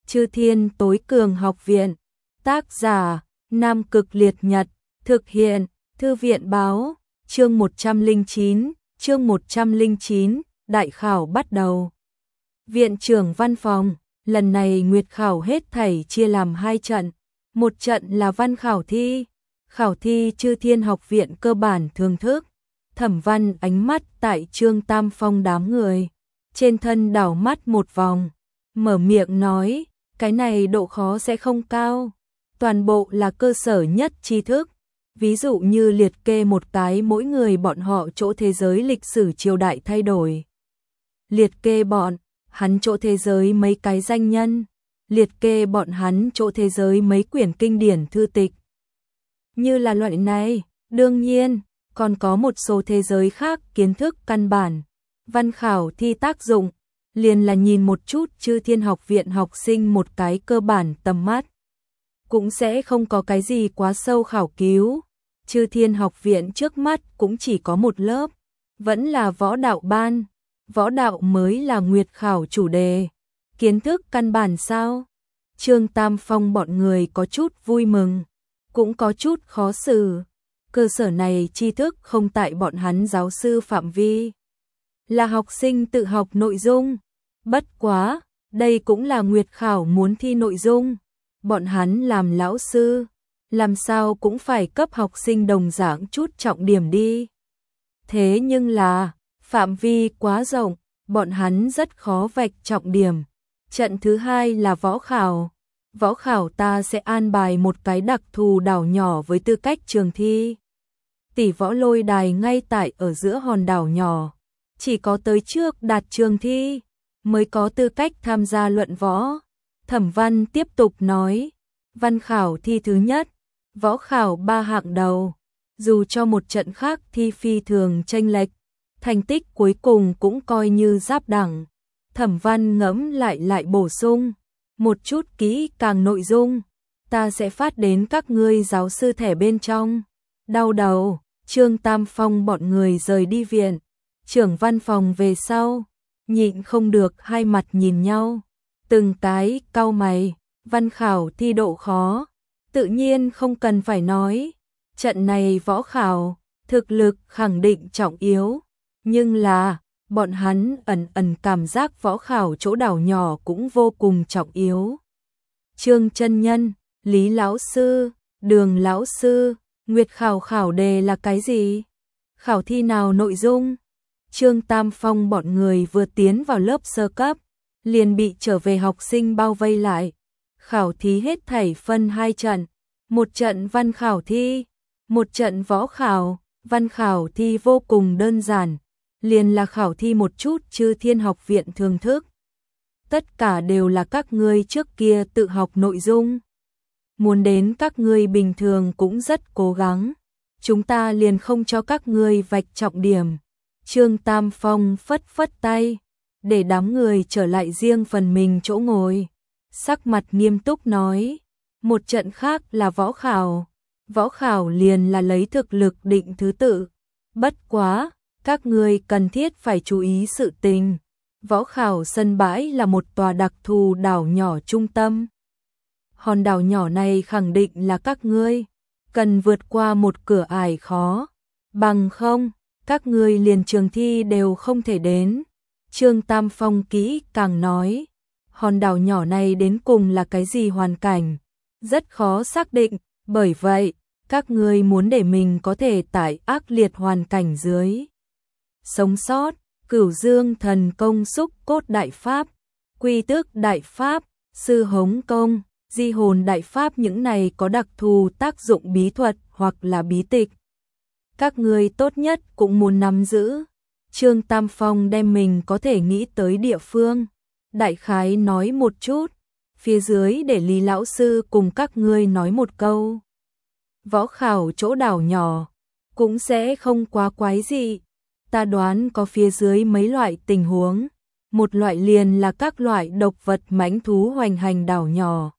Chư Thiên Tối Cường Học Viện. Tác giả: Nam Cực Liệt Nhật. Thực hiện: Thư viện báo. Chương 109, đại khảo bắt đầu. Viện trưởng văn phòng, lần này nguyệt khảo hết thảy chia làm 2 trận. Một trận là văn khảo thi Chư Thiên Học Viện cơ bản thưởng thức. Thẩm Văn ánh mắt tại Trương Tam Phong đám người, trên thân đảo mắt một vòng, mở miệng nói, cái này độ khó sẽ không cao, toàn bộ là cơ sở nhất tri thức, ví dụ như liệt kê một cái mỗi người bọn họ chỗ thế giới lịch sử triều đại thay đổi. Liệt kê bọn hắn chỗ thế giới mấy cái danh nhân, liệt kê bọn hắn chỗ thế giới mấy quyển kinh điển thư tịch. Như là loại này, đương nhiên, còn có một số thế giới khác kiến thức căn bản. Văn khảo thi tác dụng, liền là nhìn một chút Chư Thiên Học Viện học sinh một cái cơ bản tầm mắt. Cũng sẽ không có cái gì quá sâu khảo cứu. Chư Thiên Học Viện trước mắt cũng chỉ có một lớp, vẫn là võ đạo ban. Võ đạo mới là nguyệt khảo chủ đề. Kiến thức căn bản sao? Trương Tam Phong bọn người có chút vui mừng, cũng có chút khó xử. Cơ sở này tri thức không tại bọn hắn giáo sư phạm vi, là học sinh tự học nội dung. Bất quá, đây cũng là nguyệt khảo muốn thi nội dung. Bọn hắn làm lão sư, làm sao cũng phải cấp học sinh đồng dạng chút trọng điểm đi. Thế nhưng là, phạm vi quá rộng, bọn hắn rất khó vạch trọng điểm. Trận thứ 2 là võ khảo. Võ khảo ta sẽ an bài một cái đặc thù đảo nhỏ với tư cách trường thi. Tỷ võ lôi đài ngay tại ở giữa hòn đảo nhỏ. Chỉ có tới trước đạt trường thi mới có tư cách tham gia luận võ. Thẩm Văn tiếp tục nói, văn khảo thi thứ nhất, võ khảo 3 hạng đầu. Dù cho một trận khác thi phi thường chênh lệch, thành tích cuối cùng cũng coi như giáp đẳng. Thẩm Văn ngẫm lại bổ sung, một chút kỹ càng nội dung, ta sẽ phát đến các ngươi giáo sư thẻ bên trong. Đau đầu, Trương Tam Phong bọn người rời đi viện, trưởng văn phòng về sau, nhịn không được hai mặt nhìn nhau, từng cái cau mày. Văn khảo thi độ khó, tự nhiên không cần phải nói, trận này võ khảo, thực lực khẳng định trọng yếu, nhưng là, bọn hắn ẩn cảm giác võ khảo chỗ đảo nhỏ cũng vô cùng trọng yếu. Trương chân nhân, Lý lão sư, Đường lão sư, nguyệt khảo đề là cái gì? Khảo thi nào nội dung? Trương Tam Phong bọn người vừa tiến vào lớp sơ cấp, liền bị trở về học sinh bao vây lại. Khảo thí hết thảy phân 2 trận, một trận văn khảo thi, một trận võ khảo. Văn khảo thi vô cùng đơn giản, liền là khảo thi một chút Chư Thiên Học Viện thường thức. Tất cả đều là các ngươi trước kia tự học nội dung. Muốn đến các ngươi bình thường cũng rất cố gắng, chúng ta liền không cho các ngươi vạch trọng điểm. Trương Tam Phong phất tay, để đám người trở lại riêng phần mình chỗ ngồi. Sắc mặt nghiêm túc nói, một trận khác là võ khảo. Võ khảo liền là lấy thực lực định thứ tự. Bất quá, các ngươi cần thiết phải chú ý sự tình. Võ khảo sân bãi là một tòa đặc thù đảo nhỏ trung tâm. Hòn đảo nhỏ này khẳng định là các ngươi cần vượt qua một cửa ải khó, bằng không, các ngươi liền trường thi đều không thể đến. Trương Tam Phong kỹ càng nói, hòn đảo nhỏ này đến cùng là cái gì hoàn cảnh, rất khó xác định, bởi vậy, các ngươi muốn để mình có thể tại ác liệt hoàn cảnh dưới sống sót. Cửu Dương Thần Công Xúc Cốt Đại Pháp, Quy Tước Đại Pháp, Sư Hống Công, Di Hồn Đại Pháp, những này có đặc thù tác dụng bí thuật hoặc là bí tịch. Các ngươi tốt nhất cũng muốn nắm giữ. Trương Tam Phong đem mình có thể nghĩ tới địa phương, đại khái nói một chút, phía dưới để Lý lão sư cùng các ngươi nói một câu. Võ khảo chỗ đảo nhỏ cũng sẽ không quá quái dị. Ta đoán có phía dưới mấy loại tình huống. Một loại liền là các loại độc vật mãnh thú hoành hành đảo nhỏ.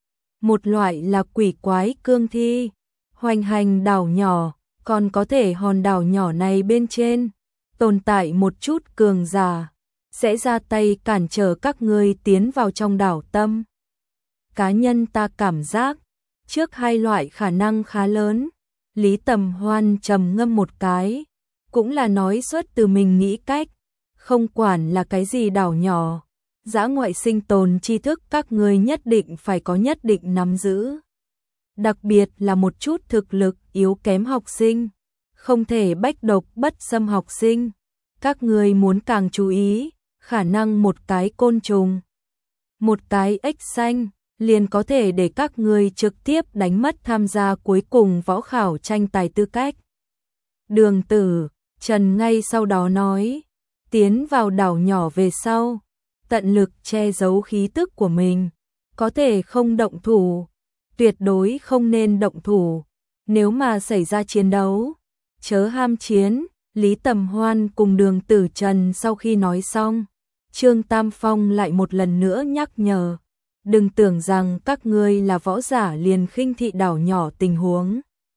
Một loại là quỷ quái cương thi hoành hành đảo nhỏ, còn có thể hòn đảo nhỏ này bên trên tồn tại một chút cường giả sẽ ra tay cản trở các ngươi tiến vào trong đảo tâm. cá nhân ta cảm giác, trước hai loại khả năng khá lớn. Lý Tầm Hoan trầm ngâm một cái, cũng là nói xuất từ mình nghĩ cách, không quản là cái gì đảo nhỏ, dã ngoại sinh tồn tri thức các ngươi nhất định phải có nhất định nắm giữ. Đặc biệt là một chút thực lực yếu kém học sinh, không thể bách độc bất xâm học sinh. Các ngươi muốn càng chú ý, khả năng một cái côn trùng, một cái ếch xanh, liền có thể để các ngươi trực tiếp đánh mất tham gia cuối cùng võ khảo tranh tài tư cách. Đường Tử Trần ngay sau đó nói, tiến vào đảo nhỏ về sau, tận lực che giấu khí tức của mình, có thể không động thủ, tuyệt đối không nên động thủ, nếu mà xảy ra chiến đấu, chớ ham chiến. Lý Tầm Hoan cùng Đường Tử Trần sau khi nói xong, Trương Tam Phong lại một lần nữa nhắc nhở, đừng tưởng rằng các ngươi là võ giả liền khinh thị đảo nhỏ tình huống.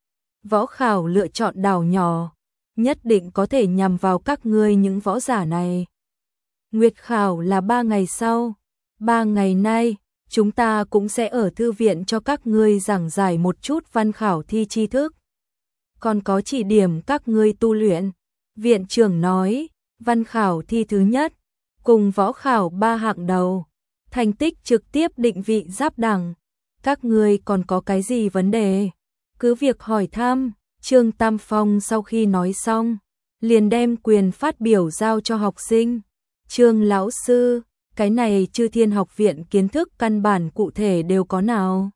Võ khảo lựa chọn đảo nhỏ, nhất định có thể nhằm vào các ngươi những võ giả này. Nguyệt khảo là 3 ngày sau, 3 ngày nay, chúng ta cũng sẽ ở thư viện cho các ngươi giảng giải một chút văn khảo thi tri thức. Còn có chỉ điểm các ngươi tu luyện. Viện trưởng nói, văn khảo thi thứ nhất, cùng võ khảo 3 hạng đầu, thành tích trực tiếp định vị giáp đẳng. Các ngươi còn có cái gì vấn đề? Cứ việc hỏi thăm. Trương Tam Phong sau khi nói xong, liền đem quyền phát biểu giao cho học sinh. Trương lão sư, cái này Chư Thiên học viện kiến thức căn bản cụ thể đều có nào?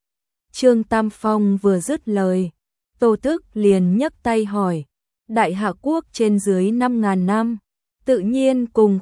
Trương Tam Phong vừa dứt lời, Tô Tức liền nhấc tay hỏi, Đại Hạ Quốc trên dưới 5.000 năm, tự nhiên cùng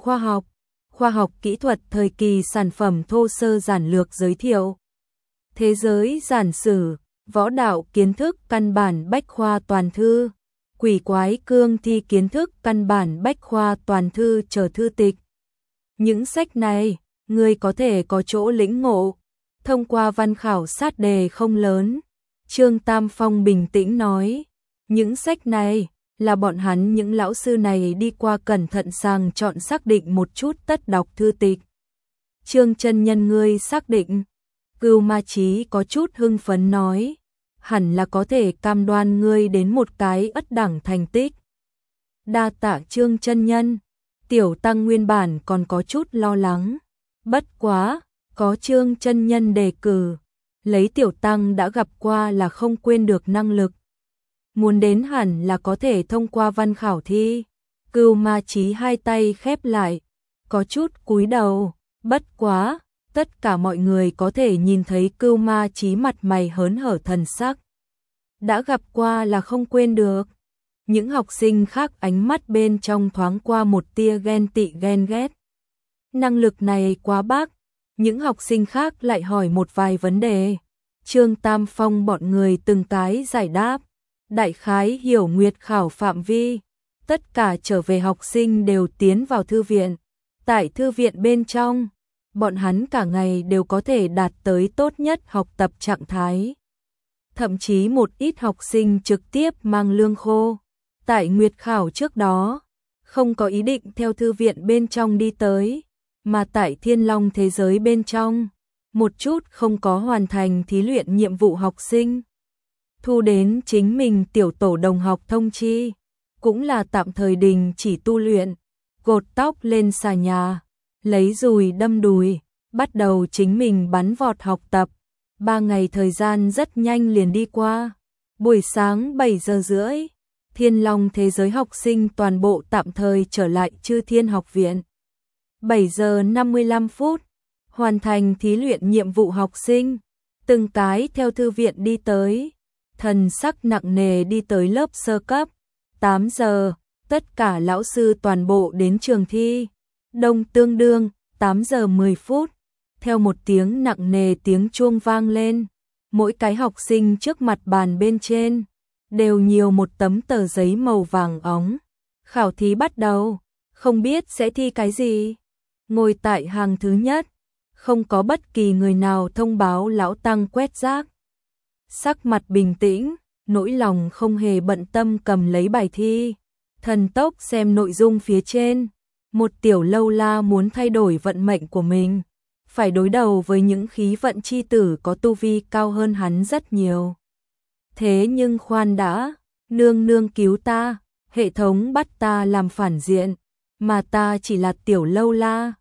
khoa học kỹ thuật thời kỳ sản phẩm thô sơ giản lược giới thiệu. Thế giới giản sử, võ đạo kiến thức căn bản bách khoa toàn thư, quỷ quái cương thi kiến thức căn bản bách khoa toàn thư chờ thư tịch. Những sách này, ngươi có thể có chỗ lĩnh ngộ, thông qua văn khảo sát đề không lớn. Trương Tam Phong bình tĩnh nói, những sách này là bọn hắn những lão sư này đi qua cẩn thận sàng chọn xác định một chút tất đọc thư tịch. Trương chân nhân ngươi xác định? Cưu Ma Chí có chút hưng phấn nói, hẳn là có thể cam đoan ngươi đến một cái ất đẳng thành tích. Đa tạ Trương chân nhân. Tiểu tăng nguyên bản còn có chút lo lắng, bất quá, có Trương chân nhân đề cử, lấy tiểu tăng đã gặp qua là không quên được năng lực. Muốn đến hẳn là có thể thông qua văn khảo thi. Cưu Ma Chí hai tay khép lại, có chút cúi đầu, bất quá, tất cả mọi người có thể nhìn thấy Cưu Ma Chí mặt mày hớn hở thần sắc. Đã gặp qua là không quên được. Những học sinh khác ánh mắt bên trong thoáng qua một tia ghen tị ghen ghét. Năng lực này quá bác. Những học sinh khác lại hỏi một vài vấn đề. Trương Tam Phong bọn người từng cái giải đáp. Đại khái hiểu nguyệt khảo phạm vi. Tất cả trở về học sinh đều tiến vào thư viện. Tại thư viện bên trong, bọn hắn cả ngày đều có thể đạt tới tốt nhất học tập trạng thái. Thậm chí một ít học sinh trực tiếp mang lương khô. Tại nguyệt khảo trước đó, không có ý định theo thư viện bên trong đi tới, mà tại Thiên Long thế giới bên trong, một chút không có hoàn thành thí luyện nhiệm vụ học sinh. Thu đến chính mình tiểu tổ đồng học thông chi, cũng là tạm thời đình chỉ tu luyện, gột tóc lên xà nhà, lấy dùi đâm đùi, bắt đầu chính mình bắn vọt học tập. 3 ngày thời gian rất nhanh liền đi qua. Buổi sáng 7 giờ rưỡi, Thiên Long thế giới học sinh toàn bộ tạm thời trở lại Chư Thiên học viện. 7 giờ 55 phút, hoàn thành thí luyện nhiệm vụ học sinh, từng cái theo thư viện đi tới, thần sắc nặng nề đi tới lớp sơ cấp. 8 giờ, tất cả lão sư toàn bộ đến trường thi. Đông tương đương, 8 giờ 10 phút, theo một tiếng nặng nề tiếng chuông vang lên, mỗi cái học sinh trước mặt bàn bên trên đều nhiều một tấm tờ giấy màu vàng óng. Khảo thí bắt đầu, không biết sẽ thi cái gì. Ngồi tại hàng thứ nhất, không có bất kỳ người nào thông báo lão tăng quét rác. Sắc mặt bình tĩnh, nỗi lòng không hề bận tâm cầm lấy bài thi, thần tốc xem nội dung phía trên. Một tiểu lâu la muốn thay đổi vận mệnh của mình, phải đối đầu với những khí vận chi tử có tu vi cao hơn hắn rất nhiều. Thế nhưng khoan đã, nương nương cứu ta, hệ thống bắt ta làm phản diện, mà ta chỉ là tiểu lâu la,